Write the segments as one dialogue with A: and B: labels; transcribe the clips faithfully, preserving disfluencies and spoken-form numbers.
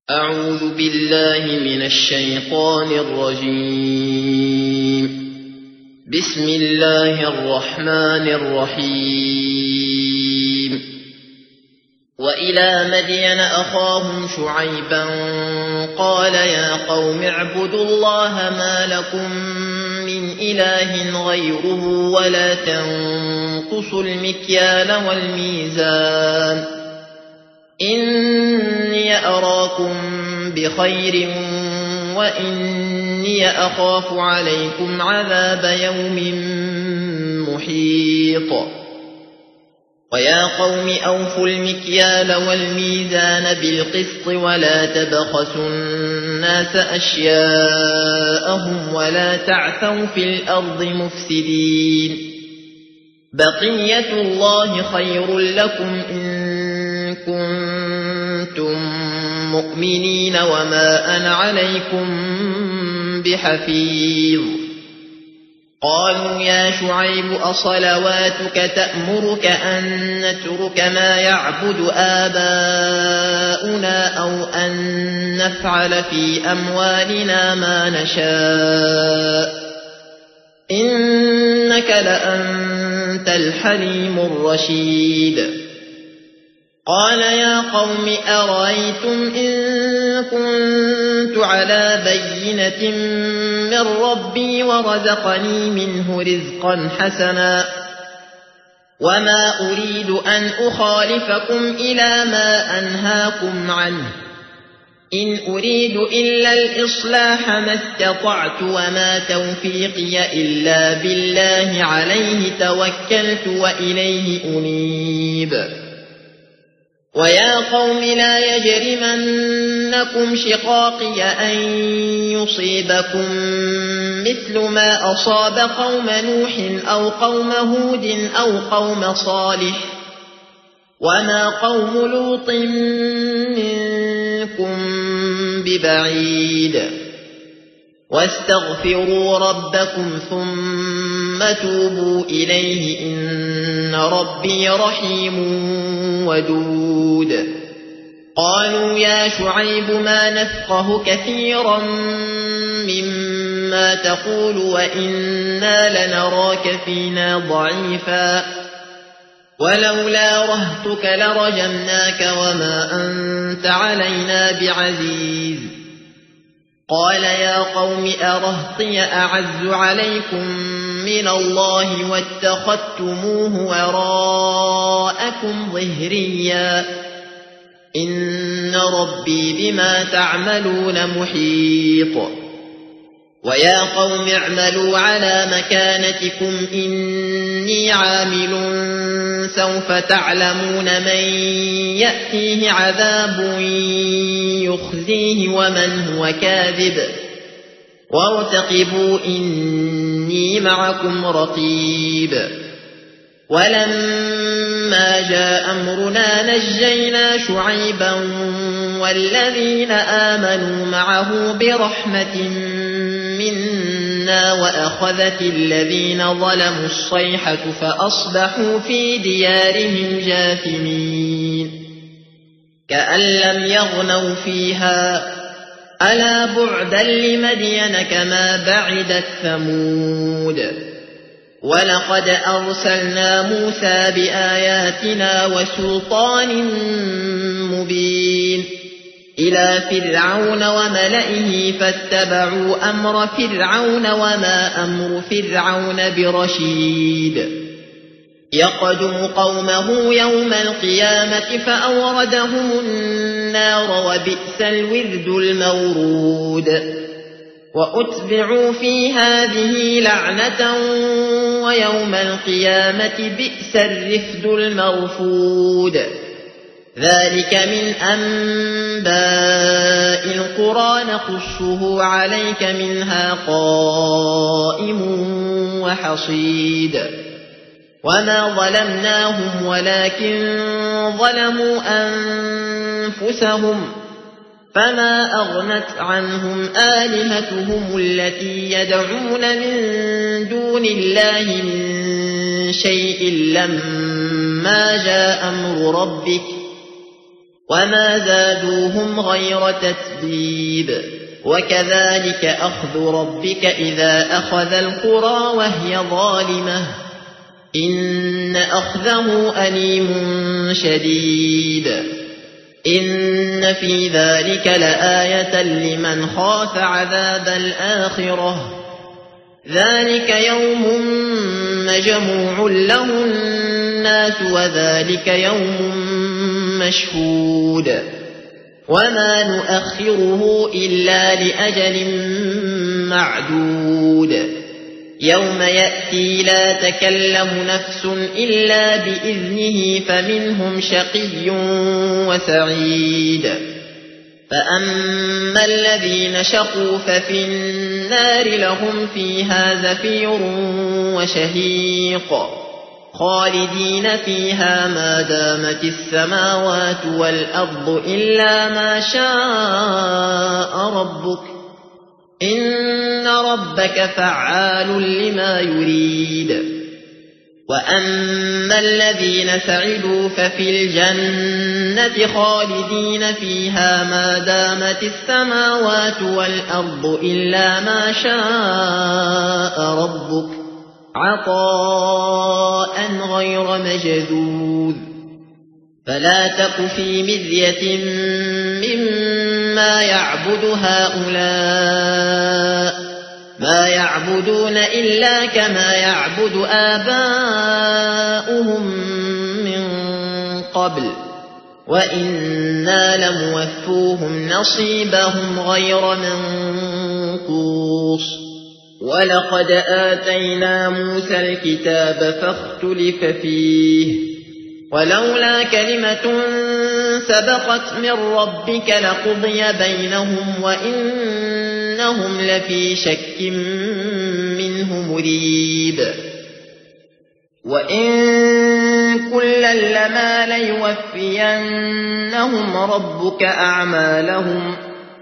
A: أعوذ بالله من الشيطان الرجيم. بسم الله الرحمن الرحيم. وإلى مدين أخاهم شعيبا قال يا قوم اعبدوا الله ما لكم من إله غيره ولا تنقصوا المكيال والميزان إني أراكم بخير وإني أخاف عليكم عذاب يوم محيط. ويا قوم أوفوا المكيال والميزان بالقسط ولا تبخسوا الناس أشياءهم ولا تعثوا في الأرض مفسدين. بقية الله خير لكم إن كنتم مؤمنين وما أنا عليكم بحفيظ. قالوا يا شعيب أصلواتك تأمرك أن نترك ما يعبد آباؤنا أو أن نفعل في أموالنا ما نشاء إنك لأنت الحليم الرشيد. قال يا قوم أرأيتم إن كنت على بينة من ربي ورزقني منه رزقا حسنا وما أريد أن أخالفكم إلى ما أنهاكم عنه إن أريد إلا الإصلاح ما استطعت وما توفيقي إلا بالله عليه توكلت وإليه أنيب. ويا قوم لا يجرمنكم شقاقي أن يصيبكم مثل ما أصاب قوم نوح أو قوم هود أو قوم صالح وما قوم لوط منكم ببعيد. واستغفروا ربكم ثم توبوا إليه إن ربي رحيم ودود. قالوا يا شعيب ما نفقه كثيرا مما تقول وإنا لنراك فينا ضعيفا ولولا رهتك لرجمناك وما أنت علينا بعزيز. قال يا قوم أرهطي أعز عليكم من الله واتخذتموه وراءكم ظهريا إن ربي بما تعملون محيط. ويا قوم اعملوا على مكانتكم إني عامل سوف تعلمون من يأتيه عذاب يخزيه ومن هو كاذب وارتقبوا إني معكم رقيب. ولما جاء أمرنا نجينا شعيبا والذين آمنوا معه برحمة منا وأخذت الذين ظلموا الصيحة فأصبحوا في ديارهم جاثمين كأن لم يغنوا فيها ألا بعدا لمدين كما بعدت ثمود. ولقد أرسلنا موسى بآياتنا وسلطان مبين إلى فرعون وملئه فاتبعوا أمر فرعون وما أمر فرعون برشيد. يقدم قومه يوم القيامة فأوردهم النار وبئس الورد المورود. وأتبعوا في هذه لعنة ويوم القيامة بئس الرفد المرفود. ذلك من أنباء القرى نقصه عليك منها قائم وحصيد. وما ظلمناهم ولكن ظلموا أنفسهم فما أغنت عنهم آلهتهم التي يدعون من دون الله من شيء لما جاء أمر ربك وما زادوهم غير تتبيب وكذلك أخذ ربك إذا أخذ القرى وهي ظالمة إن أخذه أليم شديد إن في ذلك لآية لمن خاف عذاب الآخرة ذلك يوم مجموع له الناس وذلك يوم مشهود وما نؤخره إلا لأجل معدود يوم يأتي لا تكلم نفس إلا بإذنه فمنهم شقي وسعيد فأما الذين شقوا ففي النار لهم فيها زفير وشهيق خالدين فيها ما دامت السماوات والأرض إلا ما شاء ربك إن ربك فعال لما يريد وأما الذين سعدوا ففي الجنة خالدين فيها ما دامت السماوات والأرض إلا ما شاء ربك عطاء غير مجذوذ فلا تك في مرية مما يعبد هؤلاء ما يعبدون إلا كما يعبد آباؤهم من قبل وإنا لموفوهم نصيبهم غير منقوص ولقد آتينا موسى الكتاب فاختلف فيه ولولا كلمة سبقت من ربك لقضي بينهم وإنهم لفي شك منه مريب وإن كلا لما ليوفينهم ربك أعمالهم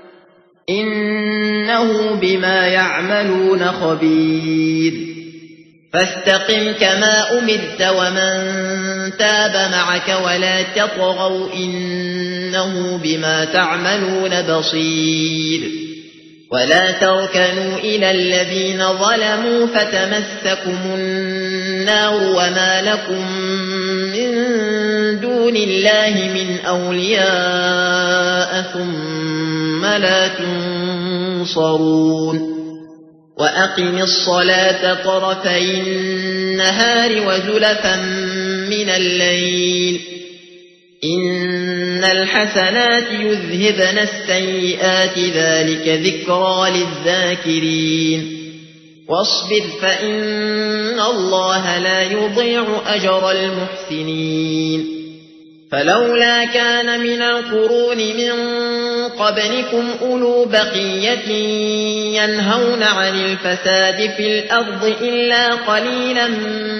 A: إنه بما يعملون خبير فاستقم كما أمرت ومن تاب معك ولا تطغوا إنه بما تعملون بصير ولا تركنوا إلى الذين ظلموا فتمسكم النار وما لكم من دون الله من أولياء ثم لا تنصرون وأقم الصلاة طرفي النهار وزلفا من الليل إن الحسنات يذهبن السيئات ذلك ذكرى للذاكرين واصبر فإن الله لا يضيع أجر المحسنين فلولا كان من القرون من قبلكم أولو بقية ينهون عن الفساد في الأرض إلا قليلا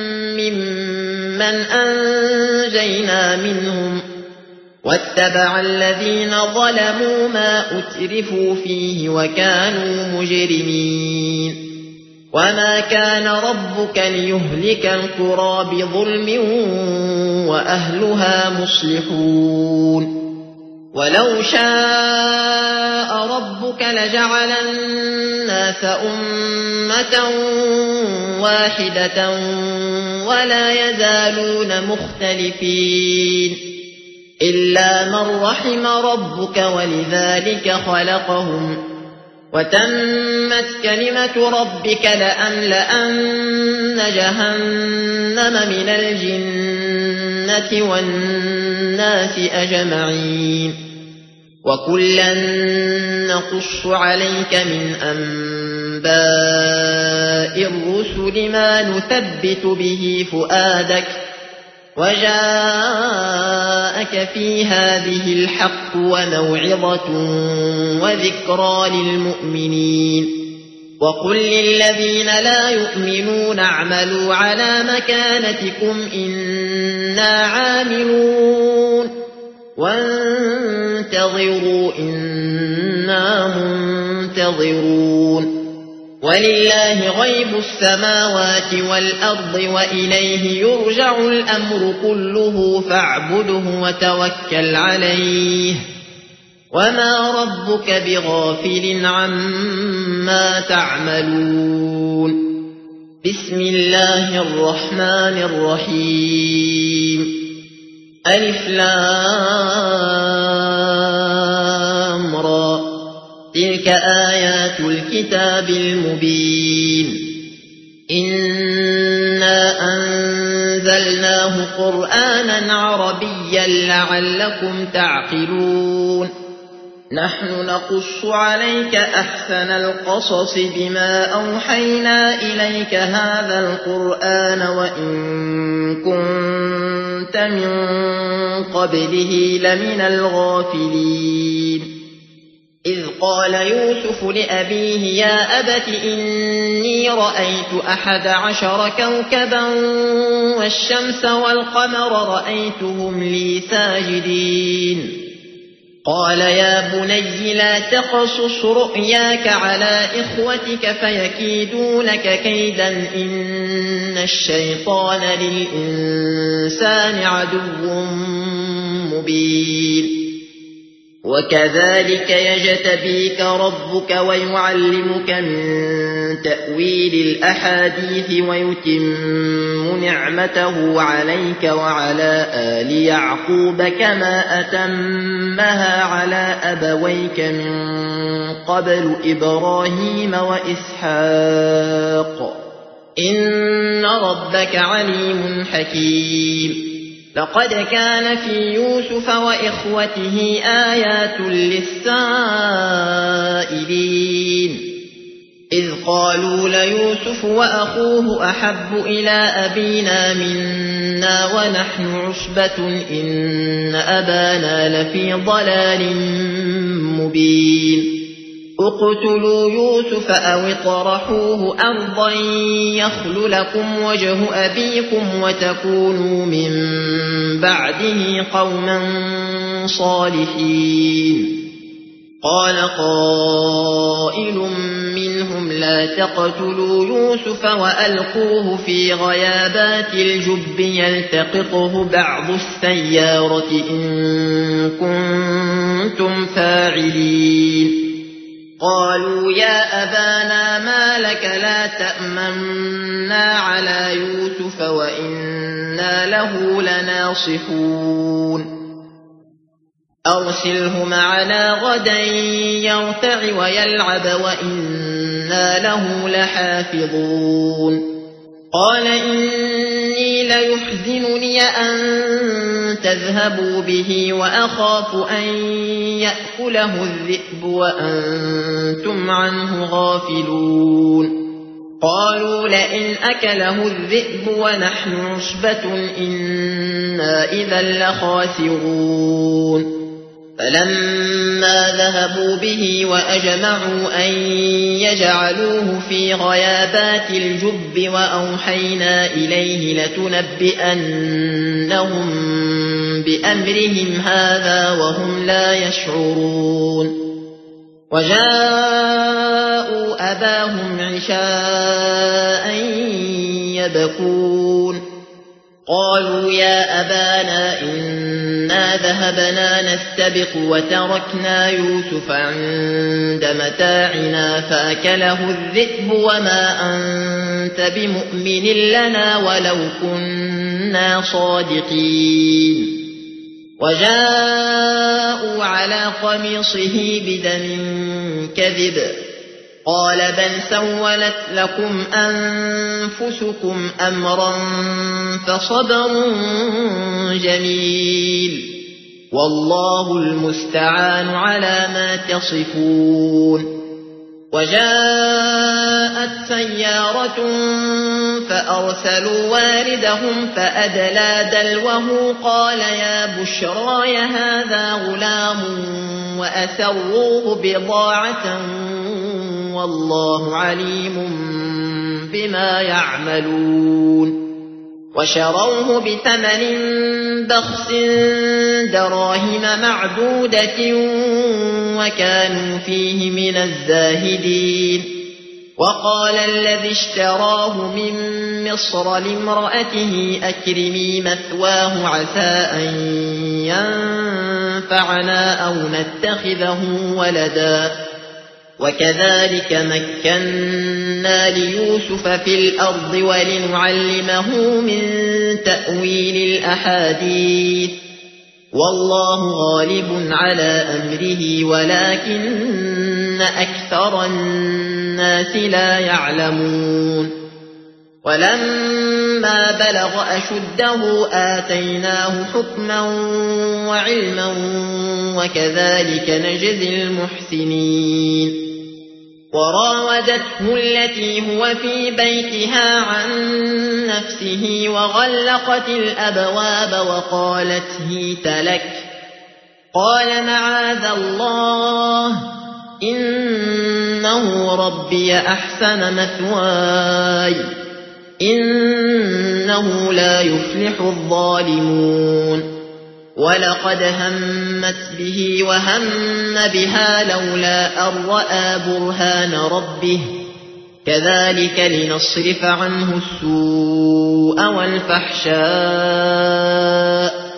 A: ممن أنجينا منهم واتبع الذين ظلموا ما أترفوا فيه وكانوا مجرمين وما كان ربك ليهلك القرى بظلم وأهلها مصلحون ولو شاء ربك لجعل الناس أمة واحدة ولا يزالون مختلفين إلا من رحم ربك ولذلك خلقهم وتمت كلمة ربك لأملأن جهنم من الجنة والناس أجمعين وكلا نقص عليك من أنباء الرسل ما نثبت به فؤادك وجاءك في هذه الحق وموعظة وذكرى للمؤمنين وقل للذين لا يؤمنون اعملوا على مكانتكم إنا عاملون وانتظروا إنا منتظرون ولله غيب السماوات والأرض وإليه يرجع الأمر كله فاعبده وتوكل عليه وما ربك بغافل عما تعملون. بسم الله الرحمن الرحيم. ألف لام را تلك آيات الكتاب المبين. إنا أنزلناه قرآنا عربيا لعلكم تعقلون. نحن نقص عليك أحسن القصص بما أوحينا إليك هذا القرآن وإن كنت من قبله لمن الغافلين. إذ قال يوسف لأبيه يا أبت إني رأيت أحد عشر كوكبا والشمس والقمر رأيتهم لي ساجدين. قال يا بني لا تقصص رؤياك على إخوتك فيكيدوا لك كيدا إن الشيطان للإنسان عدو مبين. وكذلك يجتبيك ربك ويعلمك من تأويل الأحاديث ويتم نعمته عليك وعلى آل يعقوب كما أتمها على أبويك من قبل إبراهيم وإسحاق إن ربك عليم حكيم. لقد كان في يوسف وإخوته آيات للسائلين إذ قالوا ليوسف وأخوه أحب إلى أبينا منا ونحن عصبة إن أبانا لفي ضلال مبين. اقتلوا يوسف أو اطرحوه أرضا يخل لكم وجه أبيكم وتكونوا من بعده قوما صالحين. قال قائل منهم لا تقتلوا يوسف وألقوه في غيابات الجب يلتقطه بعض السيارة إن كنتم فاعلين. قالوا يا أبانا ما لك لا تأمنا على يوسف وإنا له لناصحون. أرسله معنا غدا يرتع ويلعب وإنا له لحافظون. قال إني ليحزنني أن تذهبوا به وأخاف أن يأكله الذئب وأنتم عنه غافلون. قالوا لئن أكله الذئب ونحن عصبة إنا إذا لخاسرون. فلما ذهبوا به وأجمعوا أن يجعلوه في غيابات الجب وأوحينا إليه لتنبئنهم بأمرهم هذا وهم لا يشعرون. وجاءوا أباهم عشاء يبكون. قالوا يا أبانا إنا ذهبنا نستبق وتركنا يوسف عند متاعنا فأكله الذئب وما أنت بمؤمن لنا ولو كنا صادقين. وجاءوا على قميصه بدم كذب. قال بل سولت لكم أنفسكم أمرا فصبر جميل والله المستعان على ما تصفون. وجاءت سيارة فأرسلوا واردهم فأدلى دلوه قال يا بشراي هذا غلام وأسروه بضاعة والله عليم بما يعملون. وشروه بثمن بخس دراهم معدودة وكانوا فيه من الزاهدين. وقال الذي اشتراه من مصر لامرأته أكرمي مثواه عسى أن ينفعنا أو نتخذه ولدا وكذلك مكنا ليوسف في الأرض ولنعلمه من تأويل الأحاديث والله غالب على أمره ولكن أكثر الناس لا يعلمون ولما بلغ أشده آتيناه حكما وعلما وكذلك نجزي المحسنين وراودته التي هو في بيتها عن نفسه وغلقت الأبواب وقالت هيت لك قال معاذ الله إنه ربي أحسن مثواي إنه لا يفلح الظالمون ولقد همت به وهم بها لولا أن رأى برهان ربه كذلك لنصرف عنه السوء والفحشاء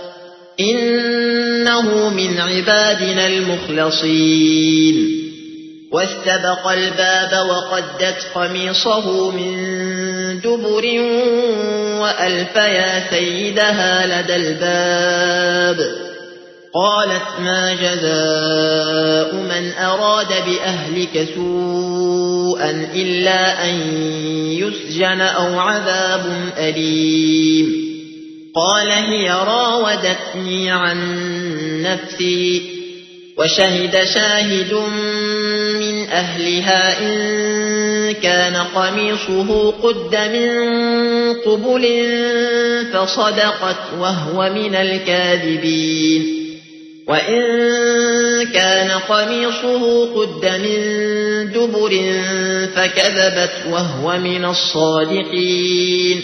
A: إنه من عبادنا المخلصين واستبق الباب وقدت قميصه من دبر وألف يا سيدها لدى الباب قالت ما جزاء من أراد بأهلك سوءا إلا أن يسجن أو عذاب أليم قال هي راودتني عن نفسي وشهد شاهد من أهلها إن كان قميصه قد من قبل فصدقت وهو من الكاذبين وإن كان قميصه قد من دبر فكذبت وهو من الصادقين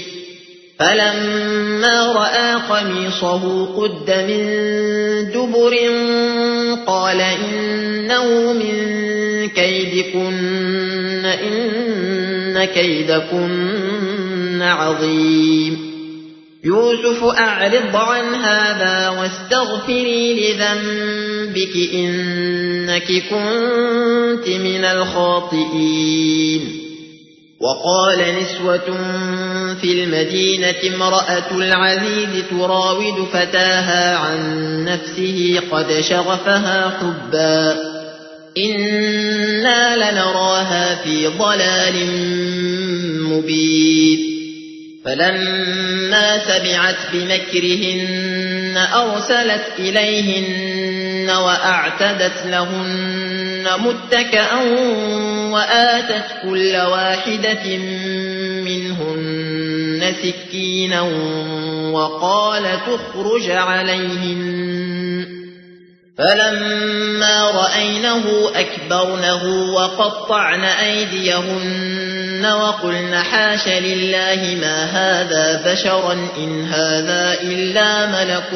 A: فلما رأى قميصه قد من دبر قال إنه من كيدكن إن كيدكن عظيم يوسف أعرض عن هذا واستغفري لذنبك إنك كنت من الخاطئين وقال نسوة في المدينة امرأة العزيز تراود فتاها عن نفسه قد شغفها حبا إنا لنراها في ضلال مبين فلما سمعت بمكرهن أرسلت إليهن وأعتدت لهن متكئا وآتت كل واحدة منهن سكينا وقال تخرج عليهن فلما رأينه أكبرنه وقطعن أيديهن وقلن حاش لله ما هذا بشرا إن هذا إلا ملك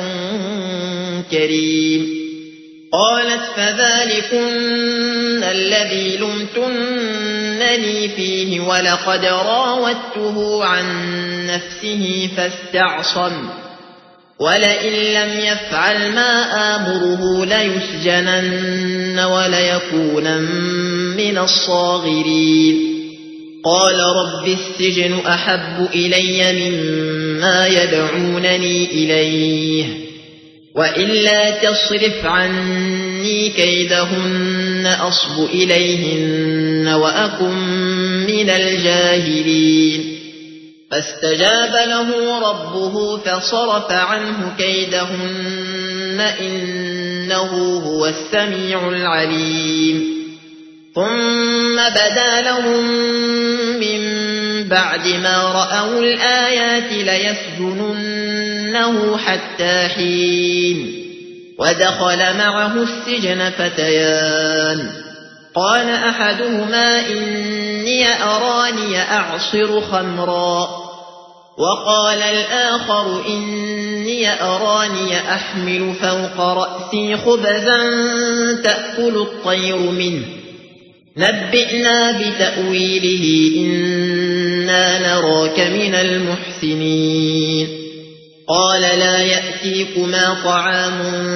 A: كريم قالت فذلكن الذي لمتنني فيه ولقد راودته عن نفسه فاستعصم ولئن لم يفعل ما آمره ليسجنن وليكونن من الصاغرين قال رب السجن أحب إلي مما يدعونني إليه وإلا تصرف عني كيدهن أصب إليهن وأكن من الجاهلين فاستجاب له ربه فصرف عنه كيدهن إنه هو السميع العليم ثم بدا لهم من بعد ما رأوا الآيات ليسجننه حتى حين ودخل معه السجن فتيان قال أحدهما إني أراني أعصر خمرا وقال الآخر إني أراني أحمل فوق رأسي خبزا تأكل الطير منه نبئنا بتأويله إنا نراك من المحسنين قال لا يأتيكما طعام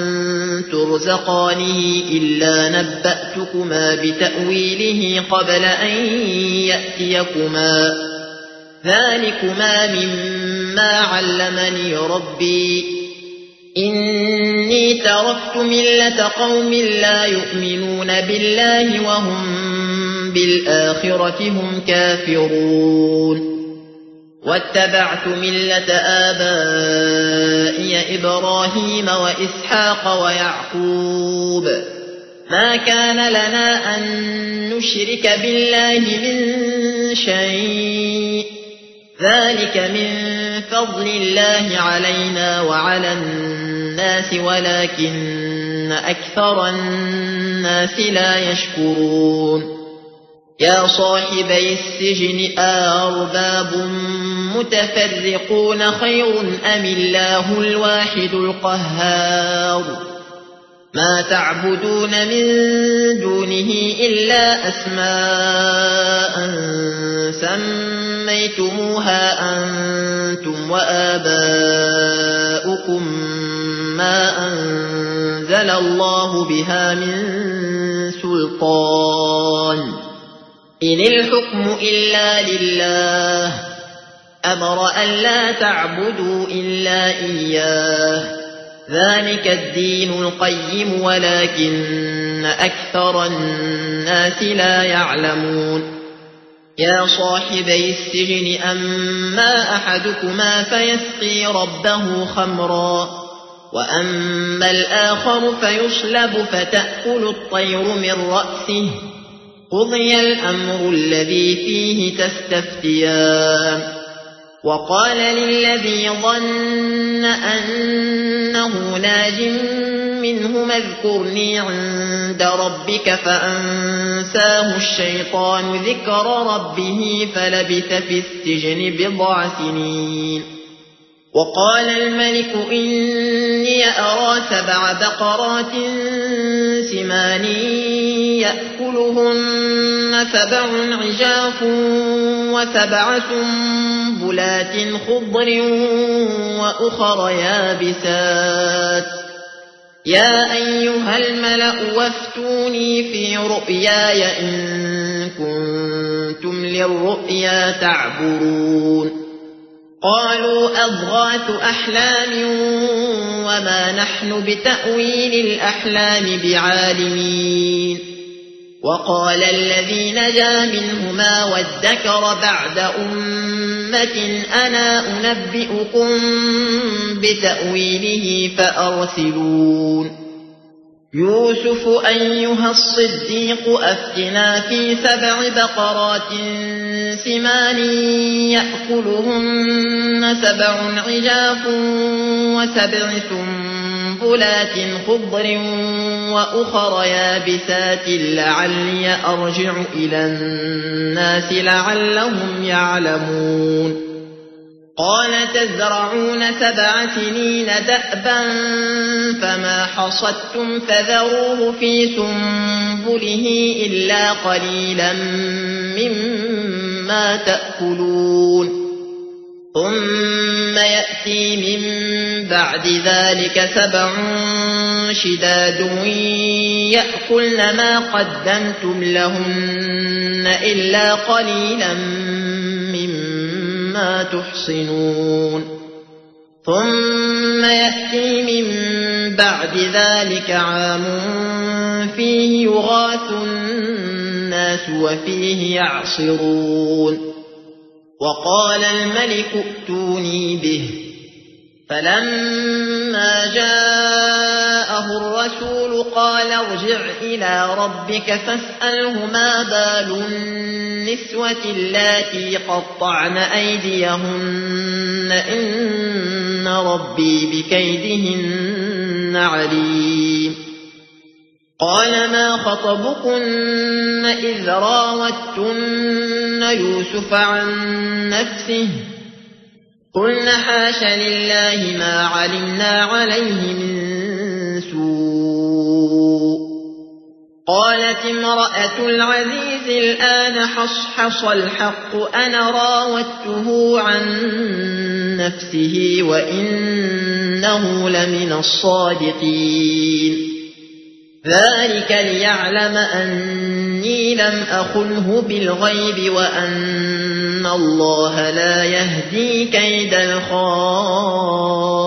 A: ترزقانه إلا نبأتكما بتأويله قبل أن يأتيكما ذلكما مما علمني ربي إني تركت ملة قوم لا يؤمنون بالله وهم بالآخرة هم كافرون واتبعت ملة آبائي إبراهيم وإسحاق ويعقوب ما كان لنا أن نشرك بالله من شيء ذلك من فضل الله علينا وعلى الناس ولكن أكثر الناس لا يشكرون يا صاحبي السجن أأرباب متفرقون خير أم الله الواحد القهار ما تعبدون من دونه إلا أسماء سميتموها أنتم وآباؤكم ما أنزل الله بها من سلطان إن الحكم إلا لله أمر أن لا تعبدوا إلا إياه ذلك الدين القيم ولكن أكثر الناس لا يعلمون يا صاحبي السجن أما أحدكما فيسقي ربه خمرا وأما الآخر فيصلب فتأكل الطير من رأسه قضي الأمر الذي فيه تستفتيان وقال للذي ظن أنه ناج منهما اذكرني عند ربك فأنساه الشيطان ذكر ربه فلبث في السجن بضع سنين وقال الملك إني أرى سبع بقرات سمان يأكلهن سبع عجاف وسبع سنبلات خضر وأخر يابسات يا أيها الملأ وافتوني في رؤياي إن كنتم للرؤيا تعبرون قالوا أضغاث أحلام وما نحن بتأويل الأحلام بعالمين وقال الذي نجا منهما وادكر بعد أمة أنا أنبئكم بتأويله فأرسلون يوسف أيها الصديق أفتنا في سبع بقرات سمان يأكلهن سبع عجاف وسبع سنبلات خضر وأخر يابسات لعلي أرجع إلى الناس لعلهم يعلمون قال تزرعون سبع سنين دأبا فما حصدتم فذروه في سنبله إلا قليلا مما تأكلون ثم يأتي من بعد ذلك سبع شداد يأكلن ما قدمتم لهن إلا قليلا مما تحصنون ثم يأتي من بعد ذلك عام فيه يغاث الناس وفيه يعصرون وقال الملك ائتوني به فلما جاءه الرسول قال ارجع إلى ربك فاسأله ما بال النسوة اللاتي قطعن أيديهن إن ربي بكيدهن عليم قال ما خطبكن إذ راوتن يوسف عن نفسه قلن حاش لله ما علمنا عليه من سوء قالت امرأة العزيز الآن حصحص الحق أنا راودته عن نفسه وإنه لمن الصادقين ذلك ليعلم أني لم أخنه بالغيب وأن الله لا يهدي كيد الخائنين.